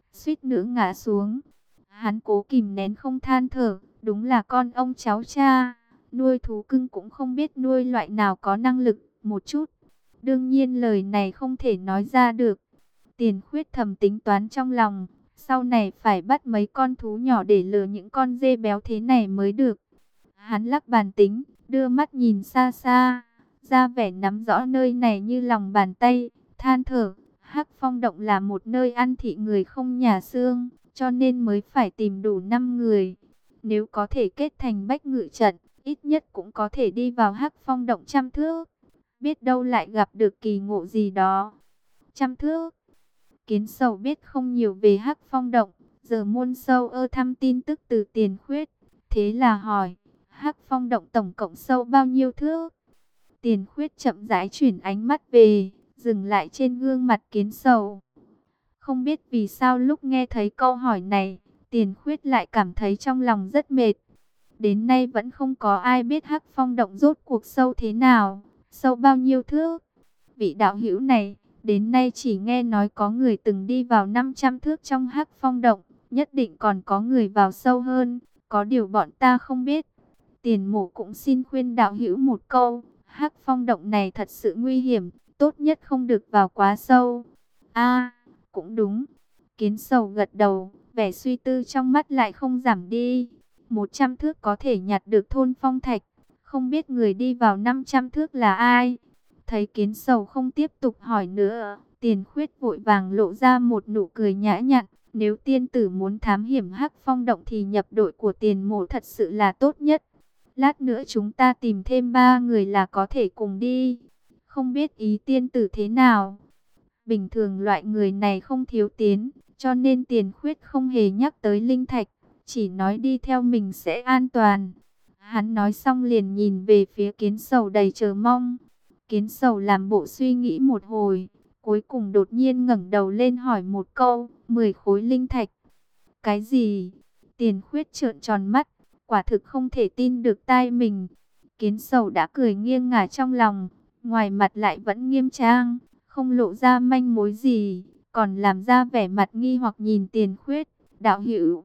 suýt nữa ngã xuống. Hắn cố kìm nén không than thở, đúng là con ông cháu cha, nuôi thú cưng cũng không biết nuôi loại nào có năng lực một chút. Đương nhiên lời này không thể nói ra được. Tiền Khuyết thầm tính toán trong lòng, sau này phải bắt mấy con thú nhỏ để lừa những con dê béo thế này mới được. Hắn lắc bàn tính, đưa mắt nhìn xa xa, ra vẻ nắm rõ nơi này như lòng bàn tay, than thở, Hắc Phong Động là một nơi ăn thịt người không nhà xương, cho nên mới phải tìm đủ 5 người. Nếu có thể kết thành bách ngự trận, ít nhất cũng có thể đi vào Hắc Phong Động 100 thước. Biết đâu lại gặp được kỳ ngộ gì đó. 100 thước. Kiến Sầu biết không nhiều về Hắc Phong Động, giờ muôn sâu thăm tin tức từ Tiền Khuyết. Thế là hỏi, Hắc Phong Động tổng cộng sâu bao nhiêu thước? Tiền Khuyết chậm rãi chuyển ánh mắt về, dừng lại trên gương mặt Kiến Sầu. Không biết vì sao lúc nghe thấy câu hỏi này, Tiền Khuyết lại cảm thấy trong lòng rất mệt. Đến nay vẫn không có ai biết Hắc Phong Động rốt cuộc sâu thế nào, sâu bao nhiêu thước. Vị đạo hữu này, đến nay chỉ nghe nói có người từng đi vào 500 thước trong Hắc Phong Động, nhất định còn có người vào sâu hơn, có điều bọn ta không biết. Tiền Mộ cũng xin khuyên đạo hữu một câu, Hắc Phong Động này thật sự nguy hiểm, tốt nhất không được vào quá sâu. A, cũng đúng. Kiến Sầu gật đầu, vẻ suy tư trong mắt lại không giảm đi. 100 thước có thể nhặt được thôn phong thạch, không biết người đi vào 500 thước là ai. Thấy Kiến Sầu không tiếp tục hỏi nữa, Tiền Khuyết vội vàng lộ ra một nụ cười nhã nhặn. Nếu tiên tử muốn thám hiểm Hắc Phong Động thì nhập đội của Tiền Mộ thật sự là tốt nhất. Lát nữa chúng ta tìm thêm 3 người là có thể cùng đi. Không biết ý tiên tử thế nào? Bình thường loại người này không thiếu tiến, cho nên Tiền Khuyết không hề nhắc tới linh thạch, chỉ nói đi theo mình sẽ an toàn. Hắn nói xong liền nhìn về phía Kiến Sầu đầy chờ mong. Kiến Sầu làm bộ suy nghĩ một hồi, cuối cùng đột nhiên ngẩng đầu lên hỏi một câu, 10 khối linh thạch. Cái gì? Tiền Khuyết trợn tròn mắt, quả thực không thể tin được tai mình. Kiến Sầu đã cười nghiêng ngả trong lòng, ngoài mặt lại vẫn nghiêm trang, không lộ ra manh mối gì, còn làm ra vẻ mặt nghi hoặc nhìn Tiền Khuyết. Đạo hữu,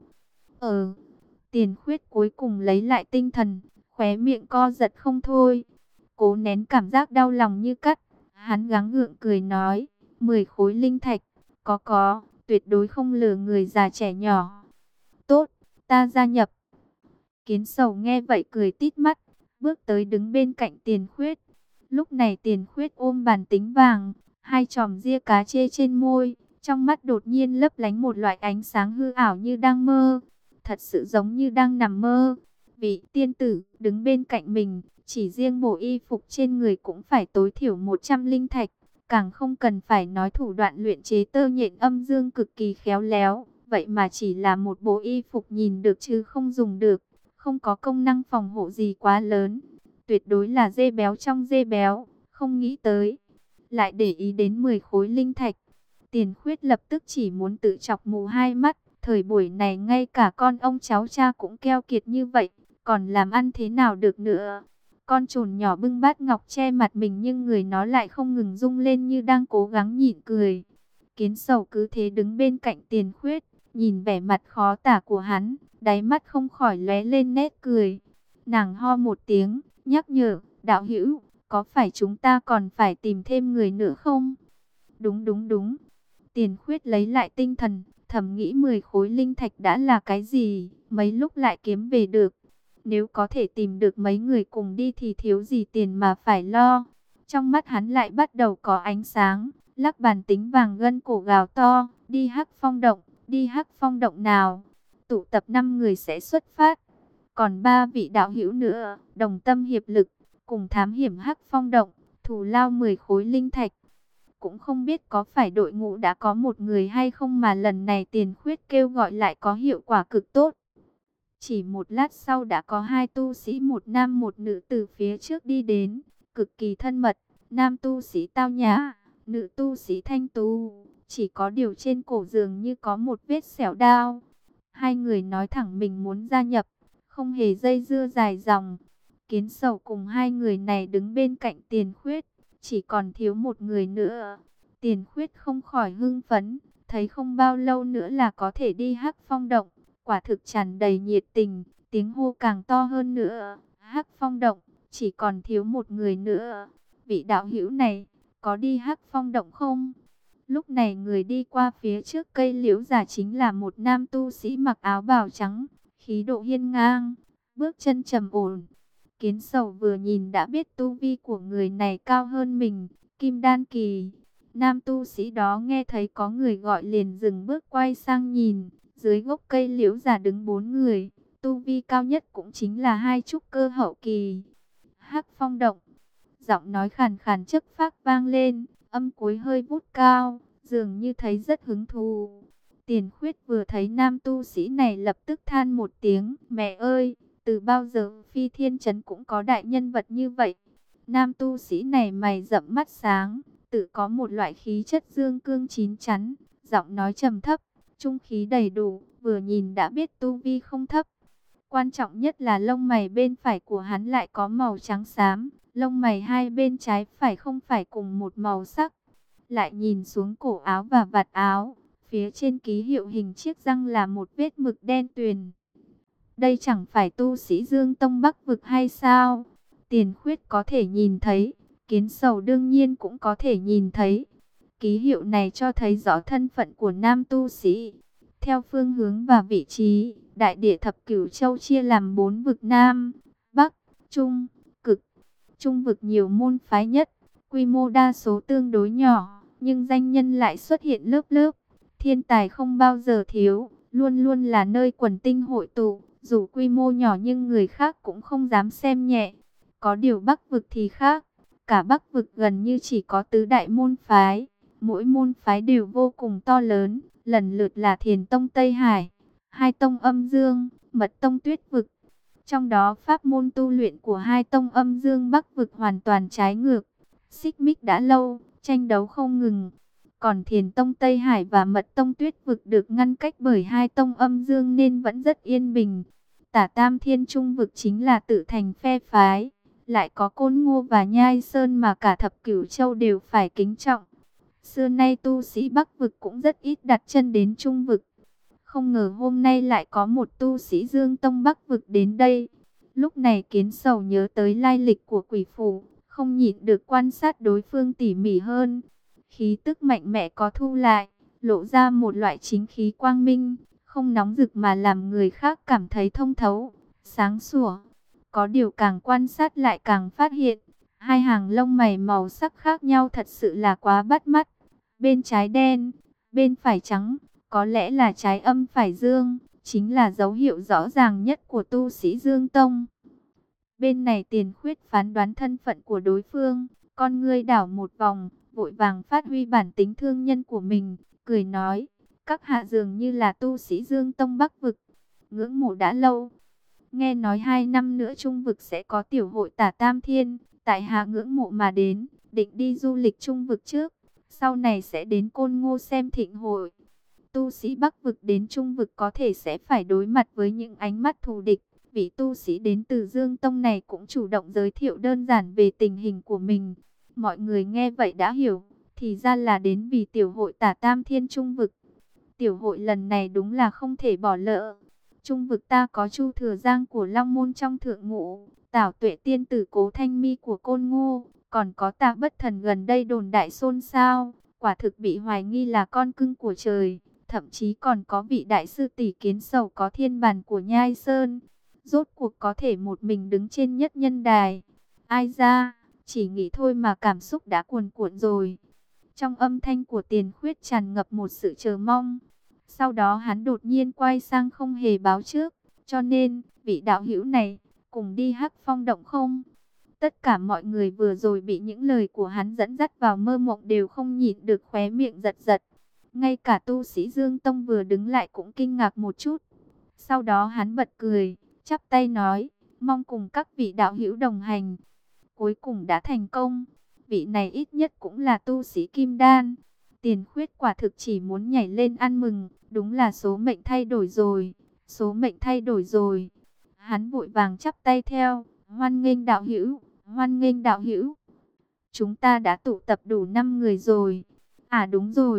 Tiền Khuyết cuối cùng lấy lại tinh thần, khóe miệng co giật không thôi, cố nén cảm giác đau lòng như cắt. Hắn gắng gượng cười nói, 10 khối linh thạch, có, tuyệt đối không lừa người già trẻ nhỏ. Tốt, ta gia nhập. Kiến Sầu nghe vậy cười tít mắt, bước tới đứng bên cạnh Tiền Khuyết. Lúc này Tiền Khuyết ôm bàn tính vàng, hai chòm ria cá chê trên môi, trong mắt đột nhiên lấp lánh một loại ánh sáng hư ảo như đang mơ, thật sự giống như đang nằm mơ. Vị tiên tử đứng bên cạnh mình, chỉ riêng bộ y phục trên người cũng phải tối thiểu 100 linh thạch, càng không cần phải nói thủ đoạn luyện chế tơ nhện âm dương cực kỳ khéo léo. Vậy mà chỉ là một bộ y phục nhìn được chứ không dùng được, không có công năng phòng hộ gì quá lớn. Tuyệt đối là dê béo trong dê béo, không nghĩ tới lại để ý đến 10 khối linh thạch. Tiền Khuyết lập tức chỉ muốn tự chọc mù hai mắt, thời buổi này ngay cả con ông cháu cha cũng keo kiệt như vậy, còn làm ăn thế nào được nữa. Con trồn nhỏ bưng bát ngọc che mặt mình nhưng người nó lại không ngừng rung lên như đang cố gắng nhịn cười. Kiến Sầu cứ thế đứng bên cạnh Tiền Khuyết, nhìn vẻ mặt khó tả của hắn, đáy mắt không khỏi lóe lên nét cười. Nàng ho một tiếng, nhắc nhở, đạo hữu, có phải chúng ta còn phải tìm thêm người nữa không? Đúng. Tiền Khuyết lấy lại tinh thần, thầm nghĩ 10 khối linh thạch đã là cái gì, mấy lúc lại kiếm về được. Nếu có thể tìm được mấy người cùng đi thì thiếu gì tiền mà phải lo. Trong mắt hắn lại bắt đầu có ánh sáng, lắc bàn tính vàng gân cổ gào to, đi Hắc Phong Động, đi Hắc Phong Động nào. Tụ tập 5 người sẽ xuất phát. Còn 3 vị đạo hữu nữa, đồng tâm hiệp lực, cùng thám hiểm Hắc Phong Động, thù lao 10 khối linh thạch. Cũng không biết có phải đội ngũ đã có một người hay không mà lần này Tiền Khuyết kêu gọi lại có hiệu quả cực tốt. Chỉ một lát sau đã có 2 tu sĩ một nam một nữ từ phía trước đi đến, cực kỳ thân mật, nam tu sĩ tao nhã, nữ tu sĩ thanh tú, chỉ có điều trên cổ dường như có một vết xẻo đao. Hai người nói thẳng mình muốn gia nhập, không hề dây dưa dài dòng. Kiến Sầu cùng hai người này đứng bên cạnh Tiền Khuyết, chỉ còn thiếu một người nữa. Tiền Khuyết không khỏi hưng phấn, thấy không bao lâu nữa là có thể đi Hắc Phong động, quả thực tràn đầy nhiệt tình, tiếng hô càng to hơn nữa. Hắc Phong động, chỉ còn thiếu một người nữa. Vị đạo hữu này, có đi Hắc Phong động không? Lúc này người đi qua phía trước cây liễu già chính là một nam tu sĩ mặc áo bào trắng, khí độ hiên ngang, bước chân trầm ổn. Kiến Sầu vừa nhìn đã biết tu vi của người này cao hơn mình, Kim Đan kỳ. Nam tu sĩ đó nghe thấy có người gọi liền dừng bước quay sang nhìn, dưới gốc cây liễu già đứng 4 người, tu vi cao nhất cũng chính là 2 trúc cơ hậu kỳ. Hắc Phong động, giọng nói khàn khàn chất phác vang lên, âm cuối hơi vút cao, dường như thấy rất hứng thú. Tiền Khuyết vừa thấy nam tu sĩ này lập tức than một tiếng, mẹ ơi, từ bao giờ Phi Thiên Trấn cũng có đại nhân vật như vậy. Nam tu sĩ này mày rậm mắt sáng, tự có một loại khí chất dương cương chín chắn, giọng nói trầm thấp, trung khí đầy đủ, vừa nhìn đã biết tu vi không thấp. Quan trọng nhất là lông mày bên phải của hắn lại có màu trắng xám, lông mày hai bên trái phải không phải cùng một màu sắc. Lại nhìn xuống cổ áo và vạt áo, phía trên ký hiệu hình chiếc răng là một vết mực đen tuyền. Đây chẳng phải tu sĩ Dương Tông Bắc vực hay sao? Tiền Khuyết có thể nhìn thấy, Kiến Sầu đương nhiên cũng có thể nhìn thấy. Ký hiệu này cho thấy rõ thân phận của nam tu sĩ. Theo phương hướng và vị trí, đại địa thập cửu châu chia làm 4 vực Nam, Bắc, Trung, Cực. Trung vực nhiều môn phái nhất, quy mô đa số tương đối nhỏ, nhưng danh nhân lại xuất hiện lớp lớp. Thiên tài không bao giờ thiếu, luôn luôn là nơi quần tinh hội tụ. Dù quy mô nhỏ nhưng người khác cũng không dám xem nhẹ. Có điều Bắc vực thì khác, cả Bắc vực gần như chỉ có tứ đại môn phái. Mỗi môn phái đều vô cùng to lớn, lần lượt là Thiền Tông Tây Hải, Hai Tông Âm Dương, Mật Tông Tuyết Vực. Trong đó pháp môn tu luyện của Hai Tông Âm Dương Bắc Vực hoàn toàn trái ngược, xích mích đã lâu, tranh đấu không ngừng. Còn Thiền Tông Tây Hải và Mật Tông Tuyết Vực được ngăn cách bởi Hai Tông Âm Dương nên vẫn rất yên bình. Tả Tam Thiên Trung Vực chính là tự thành phe phái, lại có Côn Ngô và Nhai Sơn mà cả thập cửu châu đều phải kính trọng. Xưa nay tu sĩ Bắc Vực cũng rất ít đặt chân đến Trung Vực. Không ngờ hôm nay lại có một tu sĩ Dương Tông Bắc Vực đến đây. Lúc này Kiến Sầu nhớ tới lai lịch của quỷ phủ, không nhịn được quan sát đối phương tỉ mỉ hơn. Khí tức mạnh mẽ có thu lại, lộ ra một loại chính khí quang minh, không nóng rực mà làm người khác cảm thấy thông thấu, sáng sủa. Có điều càng quan sát lại càng phát hiện, hai hàng lông mày màu sắc khác nhau thật sự là quá bắt mắt. Bên trái đen, bên phải trắng, có lẽ là trái âm phải dương, chính là dấu hiệu rõ ràng nhất của tu sĩ Dương Tông. Bên này Tiền Khuyết phán đoán thân phận của đối phương, con ngươi đảo một vòng, vội vàng phát huy bản tính thương nhân của mình, cười nói, các hạ dường như là tu sĩ Dương Tông Bắc Vực, ngưỡng mộ đã lâu. Nghe nói 2 năm nữa Trung Vực sẽ có tiểu hội Tả Tam Thiên, tại hạ ngưỡng mộ mà đến, định đi du lịch Trung Vực trước, sau này sẽ đến Côn Ngô xem thịnh hội. Tu sĩ Bắc Vực đến Trung Vực có thể sẽ phải đối mặt với những ánh mắt thù địch. Vị tu sĩ đến từ Dương Tông này cũng chủ động giới thiệu đơn giản về tình hình của mình. Mọi người nghe vậy đã hiểu, thì ra là đến vì tiểu hội Tả Tam Thiên Trung Vực. Tiểu hội lần này đúng là không thể bỏ lỡ. Trung Vực ta có Chu Thừa Giang của Long Môn trong thượng ngũ, Tảo Tuệ Tiên Tử Cố Thanh Mi của Côn Ngô, còn có Tạ Bất Thần gần đây đồn đại xôn xao, quả thực bị hoài nghi là con cưng của trời. Thậm chí còn có vị đại sư tỷ Kiến Sầu có thiên bàn của Nhai Sơn, rốt cuộc có thể một mình đứng trên nhất nhân đài. Ai ra, chỉ nghĩ thôi mà cảm xúc đã cuồn cuộn rồi. Trong âm thanh của Tiền Khuyết tràn ngập một sự chờ mong. Sau đó hắn đột nhiên quay sang không hề báo trước, cho nên, vị đạo hữu này, cùng đi Hắc Phong động không? Tất cả mọi người vừa rồi bị những lời của hắn dẫn dắt vào mơ mộng đều không nhịn được khóe miệng giật giật. Ngay cả tu sĩ Dương Tông vừa đứng lại cũng kinh ngạc một chút. Sau đó hắn bật cười, chắp tay nói, mong cùng các vị đạo hữu đồng hành. Cuối cùng đã thành công, vị này ít nhất cũng là tu sĩ Kim Đan. Tiền Khuyết quả thực chỉ muốn nhảy lên ăn mừng, đúng là số mệnh thay đổi rồi, số mệnh thay đổi rồi. Hắn vội vàng chắp tay theo, hoan nghênh đạo hữu, hoan nghênh đạo hữu. Chúng ta đã tụ tập đủ 5 người rồi. À đúng rồi,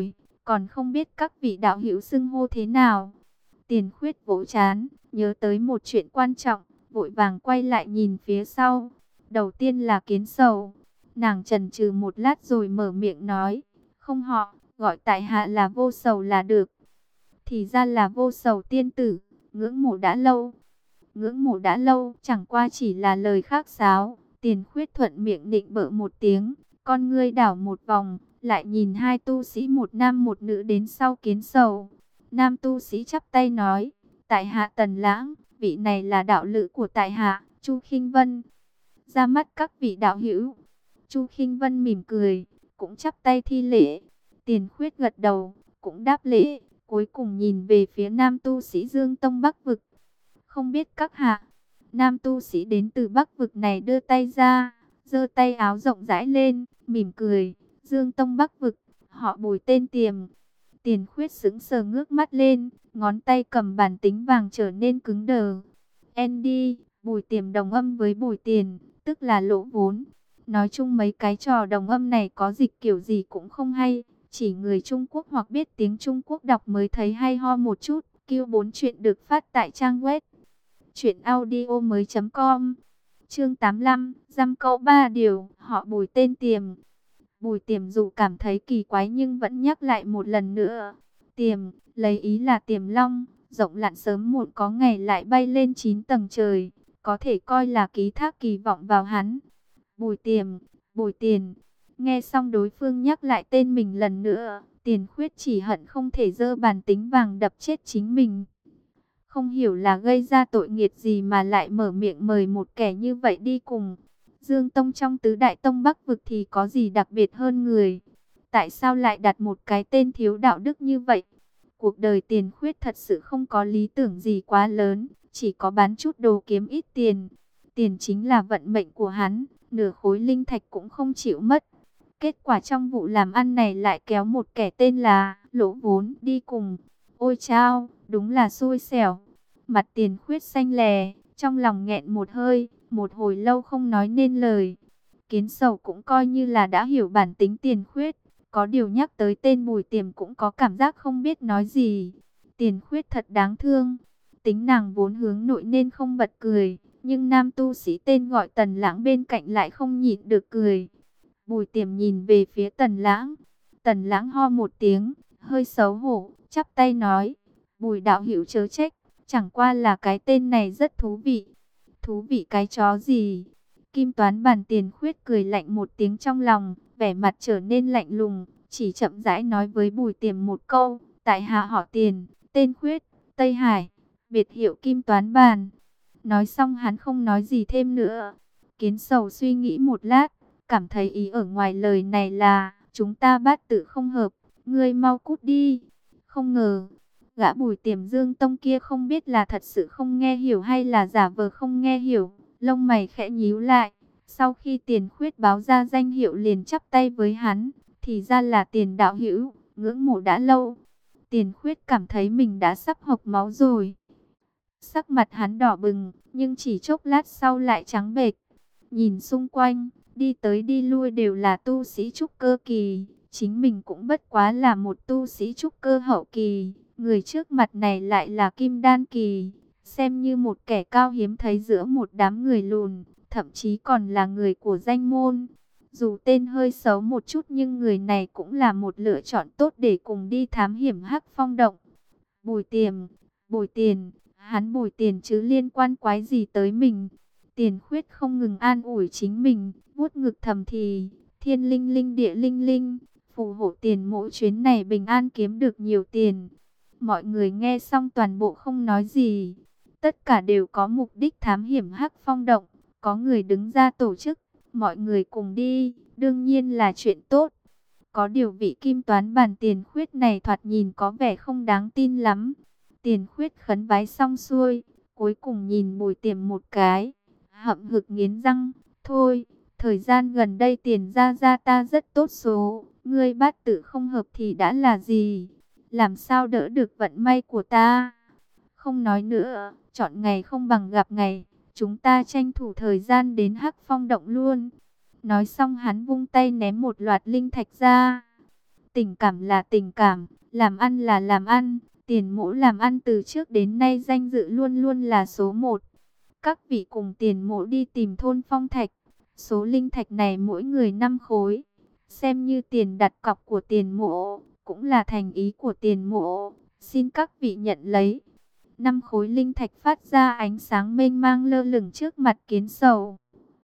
còn không biết các vị đạo hữu xưng hô thế nào. Tiền Khuyết vỗ trán, nhớ tới một chuyện quan trọng, vội vàng quay lại nhìn phía sau. Đầu tiên là Kiến Sầu. Nàng chần chừ một lát rồi mở miệng nói, không họ, gọi tại hạ là Vô Sầu là được. Thì ra là Vô Sầu tiên tử, ngưỡng mộ đã lâu. Ngưỡng mộ đã lâu, chẳng qua chỉ là lời khác sáo. Tiền Khuyết thuận miệng định bợ một tiếng, con ngươi đảo một vòng, lại nhìn hai tu sĩ một nam một nữ đến sau Kiến Sầu. Nam tu sĩ chắp tay nói, tại hạ Tần Lãng, vị này là đạo lữ của tại hạ, Chu Khinh Vân. Ra mắt các vị đạo hữu. Chu Khinh Vân mỉm cười, cũng chắp tay thi lễ. Tiền Khuyết gật đầu, cũng đáp lễ, cuối cùng nhìn về phía nam tu sĩ Dương Tông Bắc Vực. Không biết các hạ. Nam tu sĩ đến từ Bắc Vực này đưa tay ra, giơ tay áo rộng rãi lên, mỉm cười. Dương Tông Bắc Vực, họ Bùi tên Tiềm. Tiền Khuyết sững sờ ngước mắt lên, ngón tay cầm bản tính vàng trở nên cứng đờ. Andy, Bùi Tiềm đồng âm với Bùi Tiền, tức là lỗ vốn. Nói chung mấy cái trò đồng âm này có dịch kiểu gì cũng không hay. Chỉ người Trung Quốc hoặc biết tiếng Trung Quốc đọc mới thấy hay ho một chút. Q4 chuyện được phát tại trang web truyệnaudiomoi.com. Chương 85, dăm câu ba điều, họ Bùi tên Tiềm. Bùi Tiềm dù cảm thấy kỳ quái nhưng vẫn nhắc lại một lần nữa. Tiềm, lấy ý là Tiềm Long, rộng lặn sớm muộn có ngày lại bay lên 9 tầng trời, có thể coi là ký thác kỳ vọng vào hắn. Bùi Tiềm, Bùi Tiền. Nghe xong đối phương nhắc lại tên mình lần nữa, Tiền Khuyết chỉ hận không thể giơ bàn tính vàng đập chết chính mình. Không hiểu là gây ra tội nghiệt gì mà lại mở miệng mời một kẻ như vậy đi cùng. Dương Tông trong tứ đại tông Bắc Vực thì có gì đặc biệt hơn người? Tại sao lại đặt một cái tên thiếu đạo đức như vậy? Cuộc đời Tiền Khuyết thật sự không có lý tưởng gì quá lớn, chỉ có bán chút đồ kiếm ít tiền. Tiền chính là vận mệnh của hắn, nửa khối linh thạch cũng không chịu mất. Kết quả trong vụ làm ăn này lại kéo một kẻ tên là Lỗ Vốn đi cùng. Ôi chao, đúng là xui xẻo. Mặt Tiền Khuyết xanh lè, trong lòng nghẹn một hơi, một hồi lâu không nói nên lời. Kiến Sầu cũng coi như là đã hiểu bản tính Tiền Khuyết, có điều nhắc tới tên Bùi Tiềm cũng có cảm giác không biết nói gì. Tiền Khuyết thật đáng thương. Tính nàng vốn hướng nội nên không bật cười, nhưng nam tu sĩ tên gọi Tần Lãng bên cạnh lại không nhịn được cười. Bùi Tiềm nhìn về phía Tần Lãng. Tần Lãng ho một tiếng, hơi xấu hổ, chắp tay nói, Bùi đạo hữu chớ trách, chẳng qua là cái tên này rất thú vị. Thú vị cái chó gì? Kim Toán Bàn Tiền Khuyết cười lạnh một tiếng trong lòng, vẻ mặt trở nên lạnh lùng, chỉ chậm rãi nói với Bùi Tiềm một câu, tại hạ họ Tiền, tên Khuyết, Tây Hải, biệt hiệu Kim Toán Bàn. Nói xong hắn không nói gì thêm nữa. Kiến Sầu suy nghĩ một lát, cảm thấy ý ở ngoài lời này là, chúng ta bát tự không hợp, ngươi mau cút đi. Không ngờ, gã Bùi Tiềm Dương Tông kia không biết là thật sự không nghe hiểu hay là giả vờ không nghe hiểu, lông mày khẽ nhíu lại. Sau khi Tiền Khuyết báo ra danh hiệu liền chắp tay với hắn, thì ra là Tiền đạo hữu, ngưỡng mộ đã lâu. Tiền Khuyết cảm thấy mình đã sắp hộc máu rồi. Sắc mặt hắn đỏ bừng, nhưng chỉ chốc lát sau lại trắng bệch. Nhìn xung quanh, đi tới đi lui đều là tu sĩ trúc cơ kỳ, chính mình cũng bất quá là một tu sĩ trúc cơ hậu kỳ, người trước mặt này lại là kim đan kỳ, xem như một kẻ cao hiếm thấy giữa một đám người lùn, thậm chí còn là người của danh môn. Dù tên hơi xấu một chút nhưng người này cũng là một lựa chọn tốt để cùng đi thám hiểm Hắc Phong động. Bùi Tiềm, Bùi Tiền, hắn Bùi Tiền chứ liên quan quái gì tới mình? Tiền Khuyết không ngừng an ủi chính mình, vuốt ngực thầm thì, thiên linh linh địa linh linh, phù hộ Tiền mỗi chuyến này bình an kiếm được nhiều tiền. Mọi người nghe xong toàn bộ không nói gì, tất cả đều có mục đích thám hiểm Hắc Phong động, có người đứng ra tổ chức, mọi người cùng đi, đương nhiên là chuyện tốt. Có điều vị Kim Toán Bàn Tiền Khuyết này thoạt nhìn có vẻ không đáng tin lắm. Tiền Khuyết khấn vái xong xuôi, cuối cùng nhìn Bùi Tiềm một cái, hậm hực nghiến răng, thôi, thời gian gần đây Tiền gia ta rất tốt số, ngươi bát tự không hợp thì đã là gì, làm sao đỡ được vận may của ta. Không nói nữa, chọn ngày không bằng gặp ngày, chúng ta tranh thủ thời gian đến Hắc Phong động luôn. Nói xong hắn vung tay ném một loạt linh thạch ra. Tình cảm là tình cảm, Làm ăn là làm ăn, Tiền Mỗ làm ăn từ trước đến nay danh dự luôn luôn là số một. Các vị cùng Tiền Mỗ đi tìm thôn Phong Thạch. Số linh thạch này mỗi người 5 khối, xem như tiền đặt cọc của Tiền Mỗ, cũng là thành ý của Tiền Mỗ, xin các vị nhận lấy. 5 khối linh thạch phát ra ánh sáng mênh mang lơ lửng trước mặt Kiến Sầu.